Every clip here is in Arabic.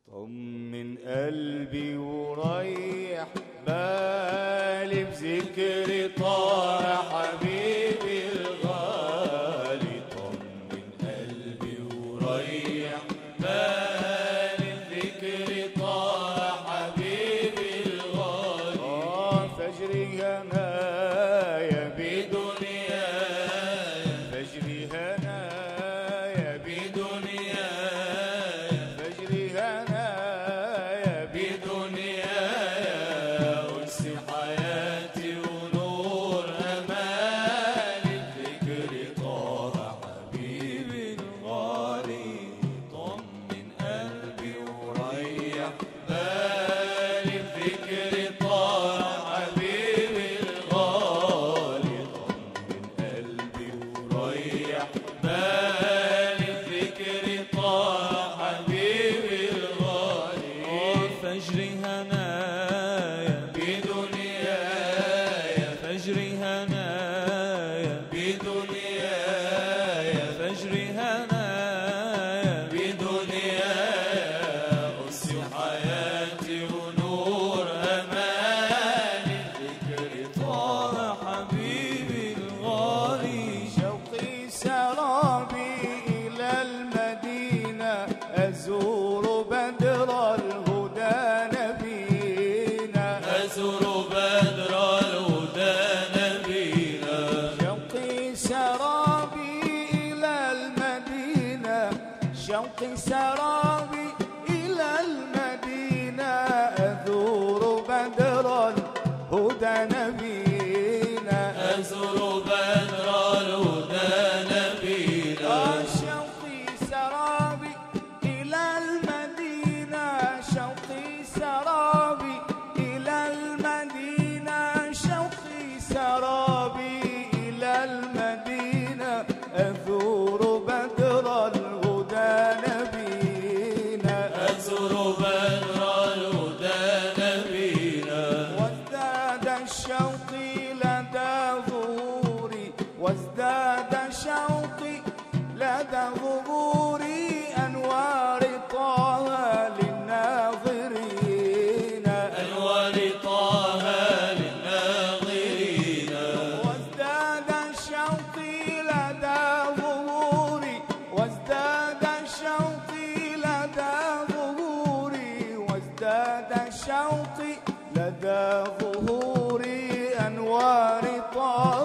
طمن قلبي وريح بالي بذكر طه حبيبي الغالي. طمن قلبي وريح بالي بذكر طه حبيبي الغالي. فجري هنايا بدنياي، فجري هنايا بدنياي، فجري هنايا بدنياي. أنس حياتي ونور أمالي بذكر طه حبيبي الغالي. طمن قلبي وريح بالي بذكر طه حبيبي الغالي. طمن قلبي وريح بالي بذكر طه حبيبي الغالي. فجري هنايا بدنياي، فجري هنايا بدنياي، فجري هنايا بدنياي. أنس حياتي ونور أمالي بذكر طه حبيبي الغالي. شوقي سرابي إلى المدينة أزور بدر الهدى نبينا، أزور بدر الهدى نبينا. شوقي سرابي إلى المدينة، شوقي سرابي إلى المدينة أزور بدر الهدى نبينا، أزور بدر الهدى نبينا. شوقي سرابي إلى المدينة، شوقي سرابي إلى المدينة، شوقي سرابي إلى المدينة أزور بدر الهدى نبينا، أزور بدر الهدى نبينا. وازداد شوقي لدى ظهوري، وازداد شوقي لدى ظهوري أنوار طه للناظرين، أنوار طه للناظرين. وازداد شوقي لدى ظهوري، وازداد شوقي لدى ظهوري، وازداد شوقي لدى ظهوري أنوار طه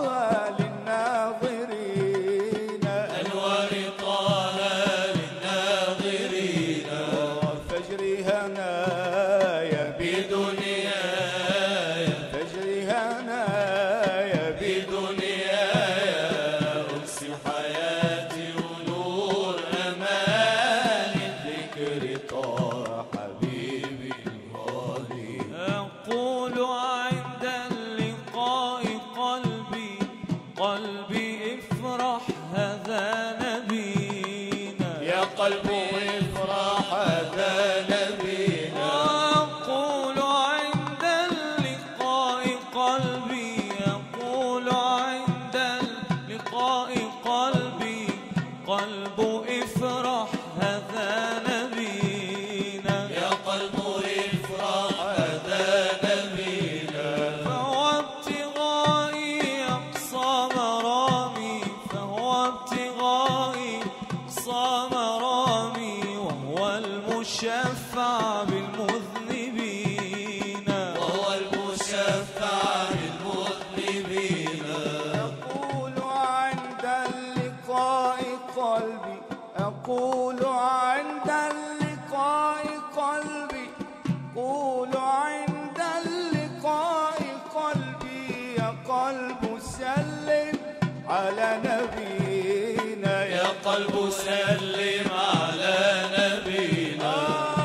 للناظرين، أنوار طه للناظرين. فجري هنايا بدنياي، فجري هنايا بدنياي. أنس حياتي ونور أمالي ذكر طه حبيبي الغالي. أقول عند اللقاء قلبي، قلبي افرح هذا نبينا. يا قلبي افرح هذا نبينا، أقول عند اللقاء قلبي، أقول عند اللقاء قلبي، قلب افرح هذا نبينا. يا قلب افرح هذا نبينا. فهو ابتغائي أقصى مرامي، فهو ابتغائي أقصى مرامي، وهو المشفع بالمذنبين، وهو المشفع بالمذنبين. أقول عند اللقاء قلبي، أقول عند اللقاء قلبي، أقول عند اللقاء قلبي. يا قلب سلم على نبينا، يا قلب سلم على نبينا.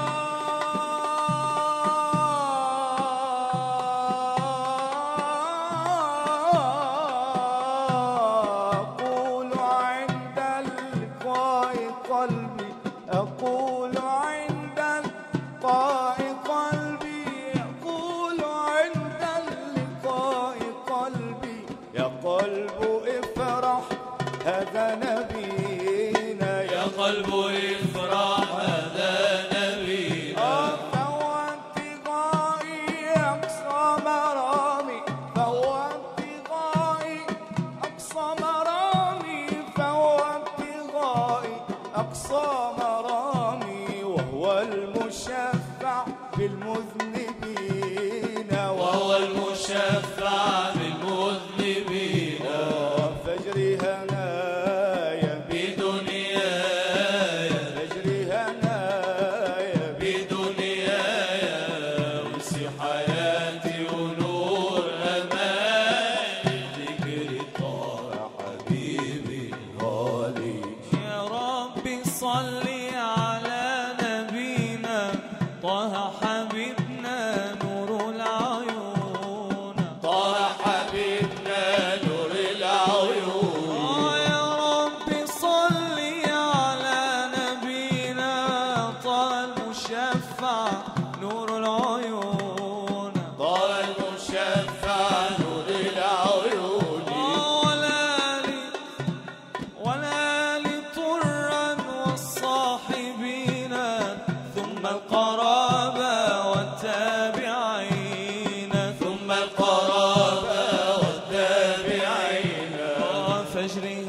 أقول عند اللقاء قلبي، أقول عند اللقاء قلبي، أقول عند اللقاء قلبي. يا قلب افرح هذا نبينا، يا قلب افرح هذا نبينا. صلي على نبينا طه حبيبنا نور العيون. طه حبيبنا نور العيون. يا رب صلي على نبينا طه المشفع نور العيون. طه المشفع نور العيون. والآل طرا والصاحبين ثم القرابة والتابعين. ثم القرابة والتابعين. فاجرها